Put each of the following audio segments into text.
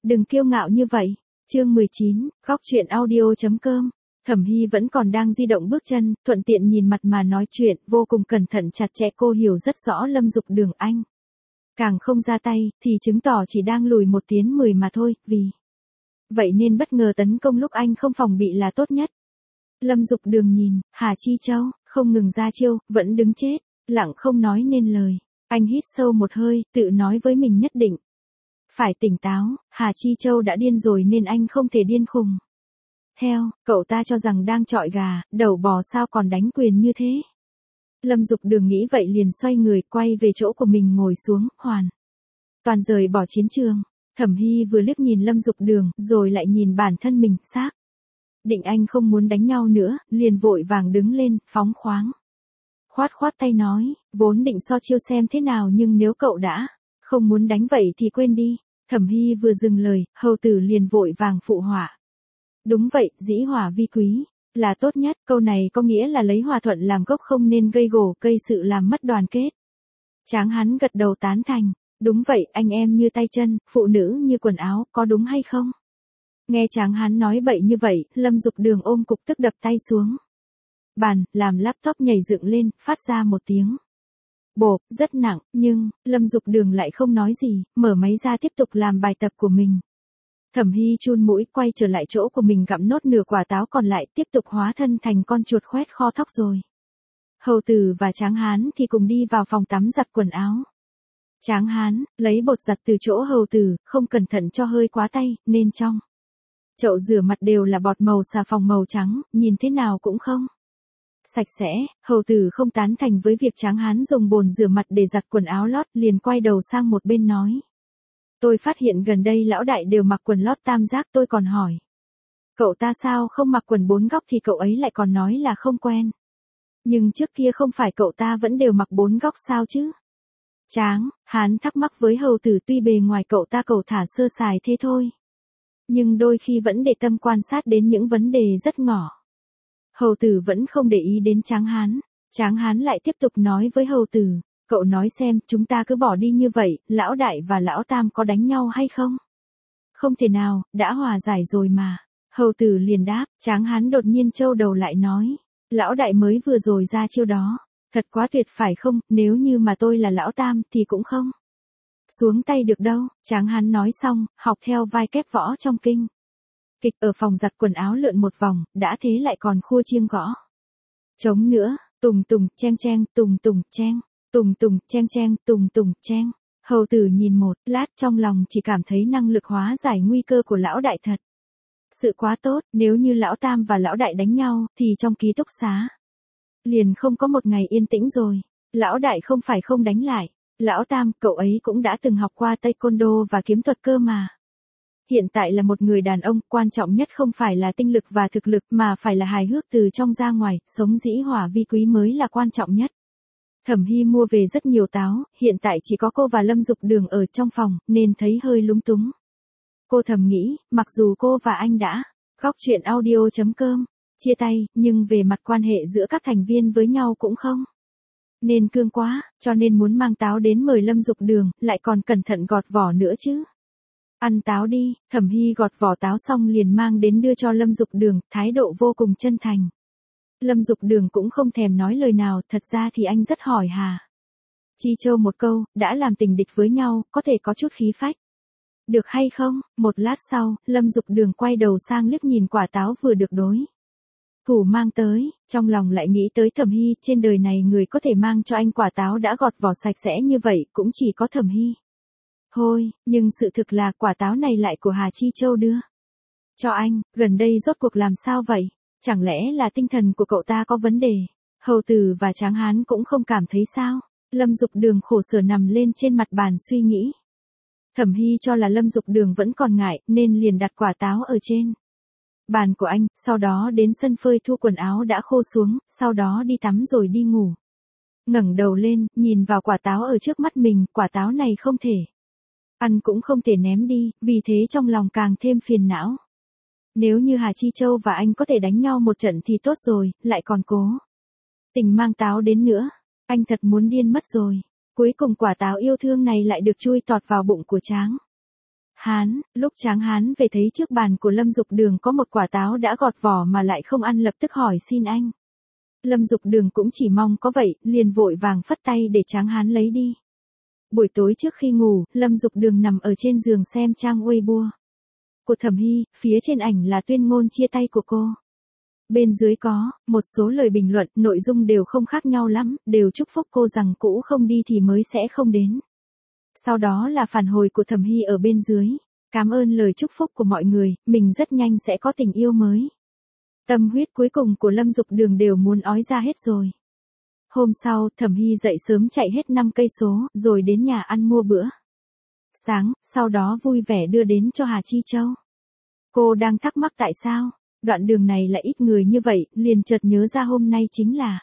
đừng kiêu ngạo như vậy. Chương 19, góc chuyện audio.com. Thẩm Hy vẫn còn đang di động bước chân, thuận tiện nhìn mặt mà nói chuyện, vô cùng cẩn thận chặt chẽ. Cô hiểu rất rõ Lâm Dục Đường anh. Càng không ra tay, thì chứng tỏ chỉ đang lùi 1 tiến 10 mà thôi, vì vậy nên bất ngờ tấn công lúc anh không phòng bị là tốt nhất. Lâm Dục Đường nhìn, Hà Chi Châu, không ngừng ra chiêu, vẫn đứng chết, lặng không nói nên lời. Anh hít sâu một hơi, tự nói với mình nhất định phải tỉnh táo, Hà Chi Châu đã điên rồi nên anh không thể điên khùng. Theo, cậu ta cho rằng đang chọi gà, đầu bò sao còn đánh quyền như thế. Lâm Dục Đường nghĩ vậy liền xoay người, quay về chỗ của mình ngồi xuống, hoàn toàn rời bỏ chiến trường. Thẩm Hy vừa liếc nhìn Lâm Dục Đường, rồi lại nhìn bản thân mình, xác định anh không muốn đánh nhau nữa, liền vội vàng đứng lên, phóng khoáng. Khoát tay nói, vốn định so chiêu xem thế nào nhưng nếu cậu đã không muốn đánh vậy thì quên đi. Thẩm Hy vừa dừng lời, hầu tử liền vội vàng phụ họa. Đúng vậy, dĩ hòa vi quý là tốt nhất, câu này có nghĩa là lấy hòa thuận làm gốc, không nên gây gổ gây sự làm mất đoàn kết. Tráng Hán gật đầu tán thành, đúng vậy, anh em như tay chân, phụ nữ như quần áo, có đúng hay không? Nghe Tráng Hán nói bậy như vậy, Lâm Dục Đường ôm cục tức đập tay xuống bàn, làm laptop nhảy dựng lên, phát ra một tiếng bộp, rất nặng, nhưng Lâm Dục Đường lại không nói gì, mở máy ra tiếp tục làm bài tập của mình. Thẩm Hy chun mũi, quay trở lại chỗ của mình gặm nốt nửa quả táo còn lại, tiếp tục hóa thân thành con chuột khoét kho thóc rồi. Hầu Tử và Tráng Hán thì cùng đi vào phòng tắm giặt quần áo. Tráng Hán lấy bột giặt từ chỗ Hầu Tử, không cẩn thận cho hơi quá tay, nên trong chậu rửa mặt đều là bọt màu xà phòng màu trắng, nhìn thế nào cũng không sạch sẽ. Hầu Tử không tán thành với việc Tráng Hán dùng bồn rửa mặt để giặt quần áo lót, liền quay đầu sang một bên nói. Tôi phát hiện gần đây lão đại đều mặc quần lót tam giác, tôi còn hỏi cậu ta sao không mặc quần 4 góc thì cậu ấy lại còn nói là không quen. Nhưng trước kia không phải cậu ta vẫn đều mặc 4 góc sao chứ? Tráng Hán thắc mắc với Hầu Tử, tuy bề ngoài cậu ta cẩu thả sơ sài thế thôi, nhưng đôi khi vẫn để tâm quan sát đến những vấn đề rất nhỏ. Hầu Tử vẫn không để ý đến Tráng Hán. Tráng Hán lại tiếp tục nói với Hầu Tử, cậu nói xem, chúng ta cứ bỏ đi như vậy, lão đại và lão tam có đánh nhau hay không? Không thể nào, đã hòa giải rồi mà. Hầu Tử liền đáp. Tráng Hán đột nhiên trâu đầu lại nói, lão đại mới vừa rồi ra chiêu đó, thật quá tuyệt phải không, nếu như mà tôi là lão tam thì cũng không xuống tay được đâu. Tráng Hán nói xong, học theo vai kép võ trong kinh kịch ở phòng giặt quần áo lượn một vòng, đã thế lại còn khua chiêng gõ trống nữa, tùng tùng cheng cheng, tùng tùng cheng, tùng tùng cheng cheng, tùng tùng cheng. Hầu Tử nhìn một lát, trong lòng chỉ cảm thấy năng lực hóa giải nguy cơ của lão đại thật sự quá tốt. Nếu như lão tam và lão đại đánh nhau thì trong ký túc xá liền không có một ngày yên tĩnh rồi. Lão đại không phải không đánh lại, lão tam, cậu ấy cũng đã từng học qua taekwondo và kiếm thuật cơ mà. Hiện tại là một người đàn ông, quan trọng nhất không phải là tinh lực và thực lực mà phải là hài hước từ trong ra ngoài, sống dĩ hòa vi quý mới là quan trọng nhất. Thẩm Hy mua về rất nhiều táo, hiện tại chỉ có cô và Lâm Dục Đường ở trong phòng, nên thấy hơi lúng túng. Cô thầm nghĩ, mặc dù cô và anh đã góc chuyện audio.com chia tay, nhưng về mặt quan hệ giữa các thành viên với nhau cũng không nên cương quá, cho nên muốn mang táo đến mời Lâm Dục Đường, lại còn cẩn thận gọt vỏ nữa chứ. Ăn táo đi. Thẩm Hy gọt vỏ táo xong liền mang đến đưa cho Lâm Dục Đường, thái độ vô cùng chân thành. Lâm Dục Đường cũng không thèm nói lời nào, thật ra thì anh rất hỏi Hà Chi Châu một câu, đã làm tình địch với nhau, có thể có chút khí phách được hay không? Một lát sau, Lâm Dục Đường quay đầu sang liếc nhìn quả táo vừa được đối thủ mang tới, trong lòng lại nghĩ tới Thẩm Hy, trên đời này người có thể mang cho anh quả táo đã gọt vỏ sạch sẽ như vậy, cũng chỉ có Thẩm Hy thôi, nhưng sự thực là quả táo này lại của Hà Chi Châu đưa cho anh. Gần đây rốt cuộc làm sao vậy? Chẳng lẽ là tinh thần của cậu ta có vấn đề? Hầu Tử và Tráng Hán cũng không cảm thấy sao? Lâm Dục Đường khổ sở nằm lên trên mặt bàn suy nghĩ. Thẩm Hy cho là Lâm Dục Đường vẫn còn ngại, nên liền đặt quả táo ở trên bàn của anh, sau đó đến sân phơi thu quần áo đã khô xuống, sau đó đi tắm rồi đi ngủ. Ngẩng đầu lên, nhìn vào quả táo ở trước mắt mình, quả táo này không thể ăn cũng không thể ném đi, vì thế trong lòng càng thêm phiền não. Nếu như Hà Chi Châu và anh có thể đánh nhau một trận thì tốt rồi, lại còn cố tình mang táo đến nữa. Anh thật muốn điên mất rồi. Cuối cùng quả táo yêu thương này lại được chui tọt vào bụng của Tráng Lúc Tráng Hán về thấy trước bàn của Lâm Dục Đường có một quả táo đã gọt vỏ mà lại không ăn, lập tức hỏi xin anh. Lâm Dục Đường cũng chỉ mong có vậy, liền vội vàng phất tay để Tráng Hán lấy đi. Buổi tối trước khi ngủ, Lâm Dục Đường nằm ở trên giường xem trang Weibo của Thẩm Hy, phía trên ảnh là tuyên ngôn chia tay của cô. Bên dưới có một số lời bình luận, nội dung đều không khác nhau lắm, đều chúc phúc cô rằng cũ không đi thì mới sẽ không đến. Sau đó là phản hồi của Thẩm Hy ở bên dưới. Cảm ơn lời chúc phúc của mọi người, mình rất nhanh sẽ có tình yêu mới. Tâm huyết cuối cùng của Lâm Dục Đường đều muốn ói ra hết rồi. Hôm sau, Thẩm Hy dậy sớm chạy hết 5 cây số, rồi đến nhà ăn mua bữa sáng, sau đó vui vẻ đưa đến cho Hà Chi Châu. Cô đang thắc mắc tại sao đoạn đường này lại ít người như vậy, liền chợt nhớ ra hôm nay chính là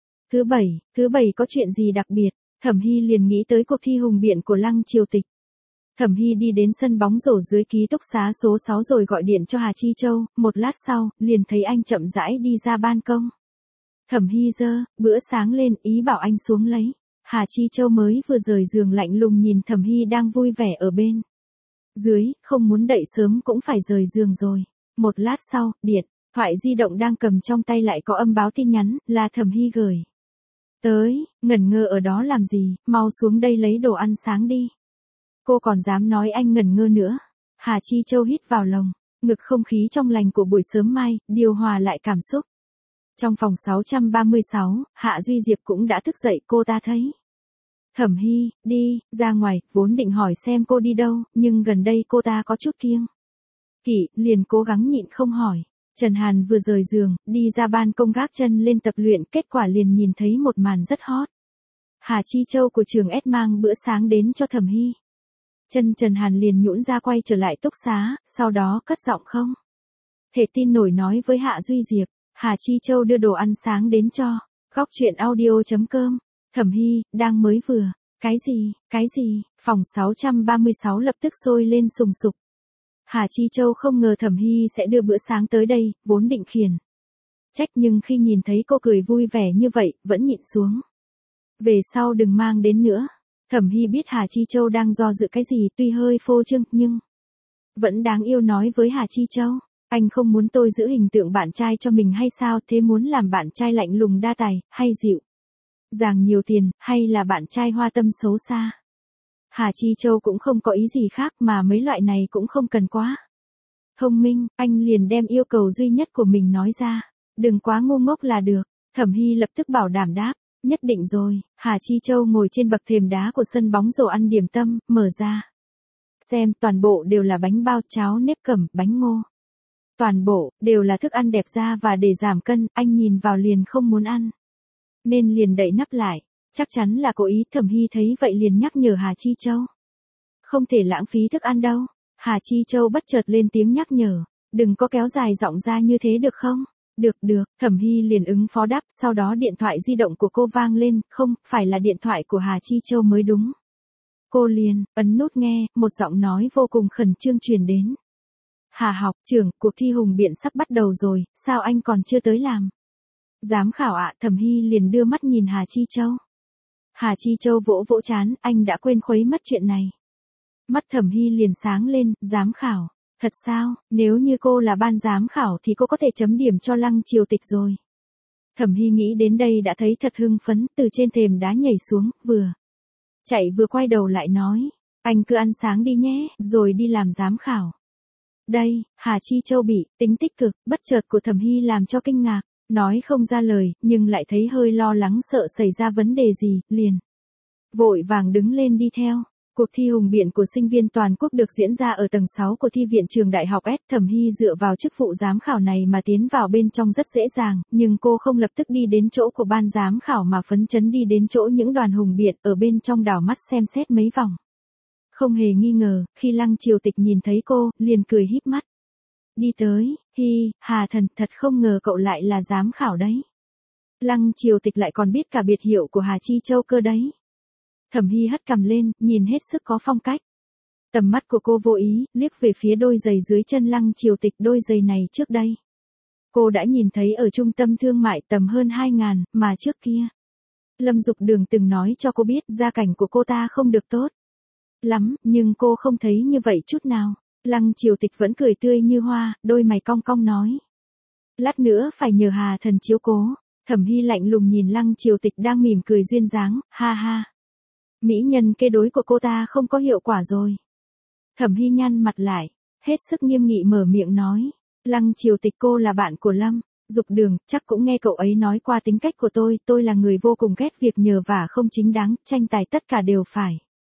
thứ bảy có chuyện gì đặc biệt. Thẩm Hy liền nghĩ tới cuộc thi hùng biện của Lăng Triều Tịch. Thẩm Hy đi đến sân bóng rổ dưới ký túc xá số 6 rồi gọi điện cho Hà Chi Châu, một lát sau, liền thấy anh chậm rãi đi ra ban công. Thẩm Hy giơ bữa sáng lên, ý bảo anh xuống lấy. Hà Chi Châu mới vừa rời giường lạnh lùng nhìn Thẩm Hy đang vui vẻ ở bên dưới, không muốn đậy sớm cũng phải rời giường rồi. Một lát sau, điện thoại di động đang cầm trong tay lại có âm báo tin nhắn, là Thẩm Hy gửi tới. Ngẩn ngơ ở đó làm gì, mau xuống đây lấy đồ ăn sáng đi. Cô còn dám nói anh ngẩn ngơ nữa. Hà Chi Châu hít vào lồng ngực không khí trong lành của buổi sớm mai, điều hòa lại cảm xúc. Trong phòng 636, Hạ Duy Diệp cũng đã thức dậy, cô ta thấy Thẩm Hy đi ra ngoài, vốn định hỏi xem cô đi đâu, nhưng gần đây cô ta có chút kiêng kỵ, liền cố gắng nhịn không hỏi. Trần Hàn vừa rời giường, đi ra ban công gác chân lên tập luyện, kết quả liền nhìn thấy một màn rất hot. Hà Chi Châu của trường S mang bữa sáng đến cho Thẩm Hy. Chân Trần Hàn liền nhũn ra quay trở lại túc xá, sau đó cất giọng không thể tin nổi nói với Hạ Duy Diệp. Hà Chi Châu đưa đồ ăn sáng đến cho. Góc chuyện audio.com. Thẩm Hy, đang mới vừa. Cái gì? Phòng 636 lập tức sôi lên sùng sục. Hà Chi Châu không ngờ Thẩm Hy sẽ đưa bữa sáng tới đây, vốn định khiển trách nhưng khi nhìn thấy cô cười vui vẻ như vậy, vẫn nhịn xuống. Về sau đừng mang đến nữa. Thẩm Hy biết Hà Chi Châu đang do dự cái gì, tuy hơi phô trương, nhưng vẫn đáng yêu, nói với Hà Chi Châu. Anh không muốn tôi giữ hình tượng bạn trai cho mình hay sao, thế muốn làm bạn trai lạnh lùng đa tài, hay dịu dàng nhiều tiền, hay là bạn trai hoa tâm xấu xa? Hà Chi Châu cũng không có ý gì khác, mà mấy loại này cũng không cần quá thông minh, anh liền đem yêu cầu duy nhất của mình nói ra. Đừng quá ngu ngốc là được. Thẩm Hy lập tức bảo đảm đáp. Nhất định rồi. Hà Chi Châu ngồi trên bậc thềm đá của sân bóng rổ ăn điểm tâm, mở ra xem, toàn bộ đều là bánh bao, cháo nếp cẩm, bánh ngô. Toàn bộ đều là thức ăn đẹp da và để giảm cân, anh nhìn vào liền không muốn ăn, nên liền đậy nắp lại. Chắc chắn là cố ý. Thẩm Hy thấy vậy liền nhắc nhở Hà Chi Châu. Không thể lãng phí thức ăn đâu. Hà Chi Châu bất chợt lên tiếng nhắc nhở. Đừng có kéo dài giọng ra như thế được không? Được. Thẩm Hy liền ứng phó đáp, sau đó điện thoại di động của cô vang lên, không, phải là điện thoại của Hà Chi Châu mới đúng. Cô liền ấn nút nghe, một giọng nói vô cùng khẩn trương truyền đến. Hà học trưởng, cuộc thi hùng biện sắp bắt đầu rồi, sao anh còn chưa tới làm giám khảo ạ? Thẩm Hy liền đưa mắt nhìn Hà Chi Châu. Hà Chi Châu vỗ vỗ trán, anh đã quên khuấy mất chuyện này. Mắt Thẩm Hy liền sáng lên, giám khảo. Thật sao, nếu như cô là ban giám khảo thì cô có thể chấm điểm cho Lăng Triều Tịch rồi. Thẩm Hy nghĩ đến đây đã thấy thật hưng phấn, từ trên thềm đá nhảy xuống, vừa chạy vừa quay đầu lại nói. Anh cứ ăn sáng đi nhé, rồi đi làm giám khảo. Đây, Hà Chi Châu bị tính tích cực, bất chợt của Thẩm Hy làm cho kinh ngạc. Nói không ra lời, nhưng lại thấy hơi lo lắng sợ xảy ra vấn đề gì, liền vội vàng đứng lên đi theo. Cuộc thi hùng biện của sinh viên toàn quốc được diễn ra ở tầng 6 của thi viện trường đại học S. Thẩm Hy dựa vào chức vụ giám khảo này mà tiến vào bên trong rất dễ dàng, nhưng cô không lập tức đi đến chỗ của ban giám khảo mà phấn chấn đi đến chỗ những đoàn hùng biện, ở bên trong đảo mắt xem xét mấy vòng. Không hề nghi ngờ, khi Lăng Triều Tịch nhìn thấy cô, liền cười híp mắt. Đi tới, Hi, Hà thần, thật không ngờ cậu lại là giám khảo đấy. Lăng Triều Tịch lại còn biết cả biệt hiệu của Hà Chi Châu cơ đấy. Thẩm Hy hất cằm lên, nhìn hết sức có phong cách. Tầm mắt của cô vô ý, liếc về phía đôi giày dưới chân Lăng Triều Tịch. Đôi giày này trước đây cô đã nhìn thấy ở trung tâm thương mại tầm hơn 2.000, mà trước kia Lâm Dục Đường từng nói cho cô biết gia cảnh của cô ta không được tốt. lắm, nhưng cô không thấy như vậy chút nào. Lăng Triều Tịch vẫn cười tươi như hoa, đôi mày cong cong nói. Lát nữa phải nhờ Hà Thần chiếu cố. Thẩm Hy lạnh lùng nhìn Lăng Triều Tịch đang mỉm cười duyên dáng, ha ha. Mỹ nhân kế đối của cô ta không có hiệu quả rồi. Thẩm Hy nhăn mặt lại, hết sức nghiêm nghị mở miệng nói. Lăng Triều Tịch, cô là bạn của Lâm Dục Đường, chắc cũng nghe cậu ấy nói qua tính cách của tôi là người vô cùng ghét việc nhờ vả không chính đáng, tranh tài tất cả đều phải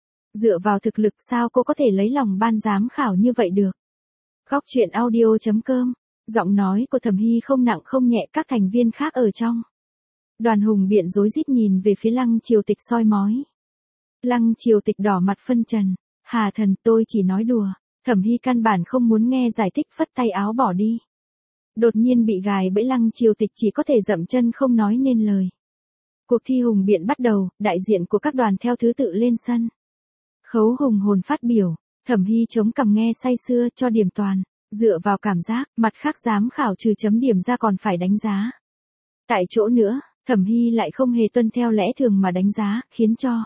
dựa vào thực lực, sao cô có thể lấy lòng ban giám khảo như vậy được. Góc truyện audio.com, giọng nói của Thẩm Hy không nặng không nhẹ, các thành viên khác ở trong đoàn hùng biện rối rít nhìn về phía Lăng Triều Tịch soi mói. Lăng Triều Tịch đỏ mặt phân trần, Hà Thần, tôi chỉ nói đùa. Thẩm Hy căn bản không muốn nghe giải thích, phất tay áo bỏ đi. Đột nhiên bị gài bẫy, Lăng Triều Tịch chỉ có thể dậm chân không nói nên lời. Cuộc thi hùng biện bắt đầu, đại diện của các đoàn theo thứ tự lên sân. Khấu hùng hồn phát biểu, Thẩm Hy chống cằm nghe say sưa, cho điểm toàn, dựa vào cảm giác, mặt khác giám khảo trừ chấm điểm ra còn phải đánh giá. Tại chỗ nữa, Thẩm Hy lại không hề tuân theo lẽ thường mà đánh giá, khiến cho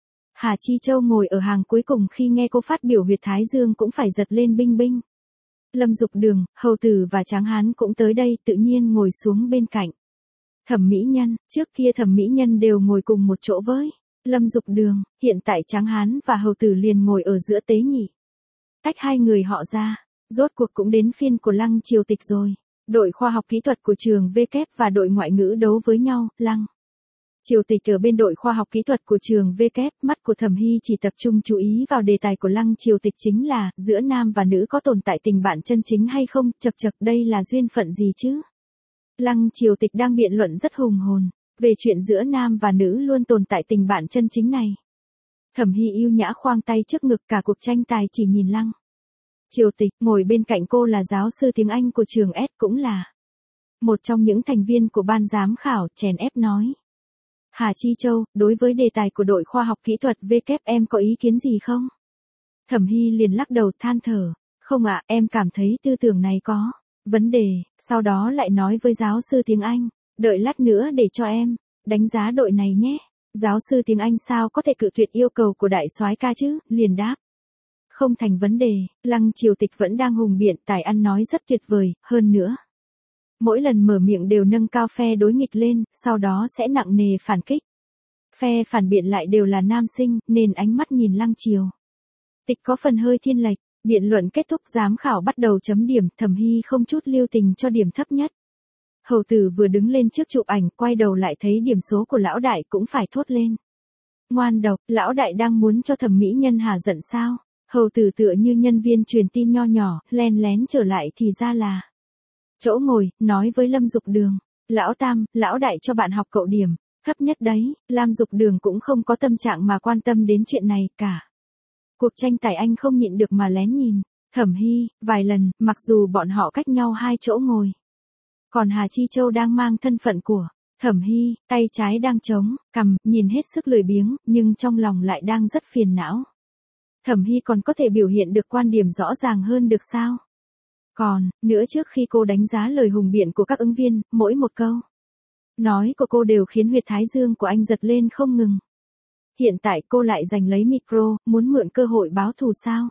Hà Chi Châu ngồi ở hàng cuối cùng khi nghe cô phát biểu huyệt thái dương cũng phải giật lên binh binh. Lâm Dục Đường, Hầu Tử và Tráng Hán cũng tới đây, tự nhiên ngồi xuống bên cạnh Thẩm Mỹ Nhân. Trước kia Thẩm Mỹ Nhân đều ngồi cùng một chỗ với Lâm Dục Đường, hiện tại Tráng Hán và Hầu Tử liền ngồi ở giữa tế nhị. Tách hai người họ ra, rốt cuộc cũng đến phiên của Lăng Triều Tịch rồi. Đội khoa học kỹ thuật của trường V kép và đội ngoại ngữ đấu với nhau, Lăng Triều Tịch ở bên đội khoa học kỹ thuật của trường V kép, mắt của Thẩm Hy chỉ tập trung chú ý vào đề tài của Lăng Triều Tịch, chính là giữa nam và nữ có tồn tại tình bạn chân chính hay không, chậc chậc, đây là duyên phận gì chứ? Lăng Triều Tịch đang biện luận rất hùng hồn về chuyện giữa nam và nữ luôn tồn tại tình bạn chân chính này. Thẩm Hy yêu nhã khoang tay trước ngực, cả cuộc tranh tài chỉ nhìn Lăng Triều Tịch. Ngồi bên cạnh cô là giáo sư tiếng Anh của trường S, cũng là một trong những thành viên của ban giám khảo, chèn ép nói. Hà Chi Châu, đối với đề tài của đội khoa học kỹ thuật V kép em có ý kiến gì không? Thẩm Hy liền lắc đầu than thở, không ạ, em cảm thấy tư tưởng này có vấn đề, sau đó lại nói với giáo sư tiếng Anh, đợi lát nữa để cho em đánh giá đội này nhé. Giáo sư tiếng Anh sao có thể cự tuyệt yêu cầu của đại soái ca chứ, liền đáp. Không thành vấn đề. Lăng Triều Tịch vẫn đang hùng biện, tài ăn nói rất tuyệt vời, hơn nữa mỗi lần mở miệng đều nâng cao phe đối nghịch lên, sau đó sẽ nặng nề phản kích. Phe phản biện lại đều là nam sinh, nên ánh mắt nhìn Lăng Triều Tịch có phần hơi thiên lệch. Biện luận kết thúc, giám khảo bắt đầu chấm điểm, Thẩm Hy không chút lưu tình cho điểm thấp nhất. Hầu Tử vừa đứng lên trước chụp ảnh, quay đầu lại thấy điểm số của lão đại cũng phải thốt lên. Ngoan độc, lão đại đang muốn cho Thẩm Mỹ Nhân hả giận sao? Hầu Tử tựa như nhân viên truyền tin nho nhỏ, len lén trở lại thì ra là chỗ ngồi, nói với Lâm Dục Đường, lão Tam, lão đại cho bạn học cậu điểm thấp nhất đấy. Lam Dục Đường cũng không có tâm trạng mà quan tâm đến chuyện này cả. Cuộc tranh tài anh không nhịn được mà lén nhìn Thẩm Hy vài lần, mặc dù bọn họ cách nhau 2 chỗ ngồi. Còn Hà Chi Châu đang mang thân phận của Thẩm Hy, tay trái đang chống cằm, nhìn hết sức lười biếng, nhưng trong lòng lại đang rất phiền não. Thẩm Hy còn có thể biểu hiện được quan điểm rõ ràng hơn được sao? Còn nữa, trước khi cô đánh giá lời hùng biện của các ứng viên, mỗi một câu nói của cô đều khiến huyệt thái dương của anh giật lên không ngừng. Hiện tại cô lại giành lấy micro, muốn mượn cơ hội báo thù sao?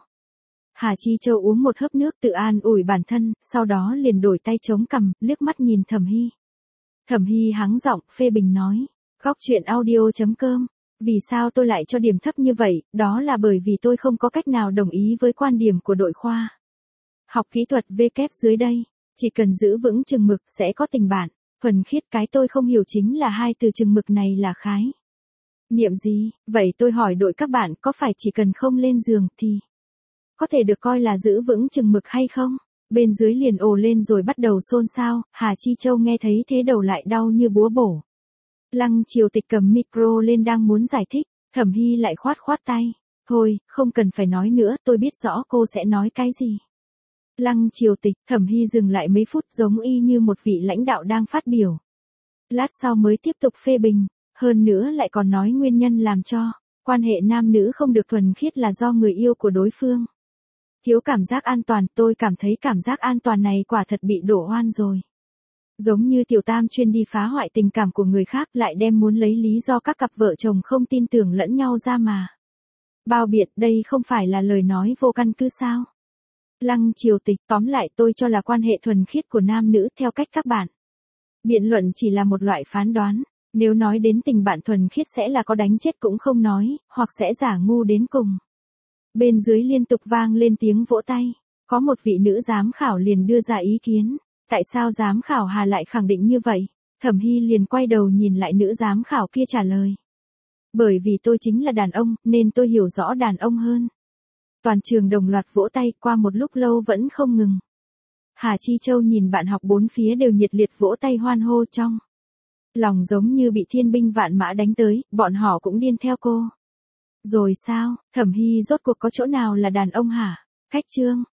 Hà Chi Châu uống một hớp nước tự an ủi bản thân, sau đó liền đổi tay chống cằm, liếc mắt nhìn Thẩm Hy. Thẩm Hy hắng giọng, phê bình nói. Góc truyện audio.com. Vì sao tôi lại cho điểm thấp như vậy, đó là bởi vì tôi không có cách nào đồng ý với quan điểm của đội khoa học kỹ thuật V kép dưới đây. Chỉ cần giữ vững chừng mực sẽ có tình bạn. Thuần khiết, cái tôi không hiểu chính là hai từ chừng mực này là khái niệm gì? Vậy tôi hỏi đội các bạn, có phải chỉ cần không lên giường thì có thể được coi là giữ vững chừng mực hay không? Bên dưới liền ồ lên rồi bắt đầu xôn xao. Hà Chi Châu nghe thấy thế đầu lại đau như búa bổ. Lăng Triều Tịch cầm micro lên đang muốn giải thích, Thẩm Hy lại khoát khoát tay. Thôi, không cần phải nói nữa, tôi biết rõ cô sẽ nói cái gì. Lăng Triều Tịch, Thẩm Hy dừng lại mấy phút giống y như một vị lãnh đạo đang phát biểu. Lát sau mới tiếp tục phê bình, hơn nữa lại còn nói nguyên nhân làm cho quan hệ nam nữ không được thuần khiết là do người yêu của đối phương thiếu cảm giác an toàn. Tôi cảm thấy cảm giác an toàn này quả thật bị đổ oan rồi. Giống như Tiểu Tam chuyên đi phá hoại tình cảm của người khác, lại đem muốn lấy lý do các cặp vợ chồng không tin tưởng lẫn nhau ra mà Bao biện, đây không phải là lời nói vô căn cứ sao? Lăng triều tịch, tóm lại tôi cho là quan hệ thuần khiết của nam nữ theo cách các bạn. Biện luận chỉ là một loại phán đoán, nếu nói đến tình bạn thuần khiết sẽ là có đánh chết cũng không nói, hoặc sẽ giả ngu đến cùng. Bên dưới liên tục vang lên tiếng vỗ tay, có một vị nữ giám khảo liền đưa ra ý kiến, tại sao giám khảo Hà lại khẳng định như vậy? Thẩm Hy liền quay đầu nhìn lại nữ giám khảo kia trả lời. Bởi vì tôi chính là đàn ông, nên tôi hiểu rõ đàn ông hơn. Toàn trường đồng loạt vỗ tay, qua một lúc lâu vẫn không ngừng. Hà Chi Châu nhìn bạn học bốn phía đều nhiệt liệt vỗ tay hoan hô trong lòng giống như bị thiên binh vạn mã đánh tới, bọn họ cũng điên theo cô. Rồi sao, Thẩm Hy rốt cuộc có chỗ nào là đàn ông hả? Khách trương,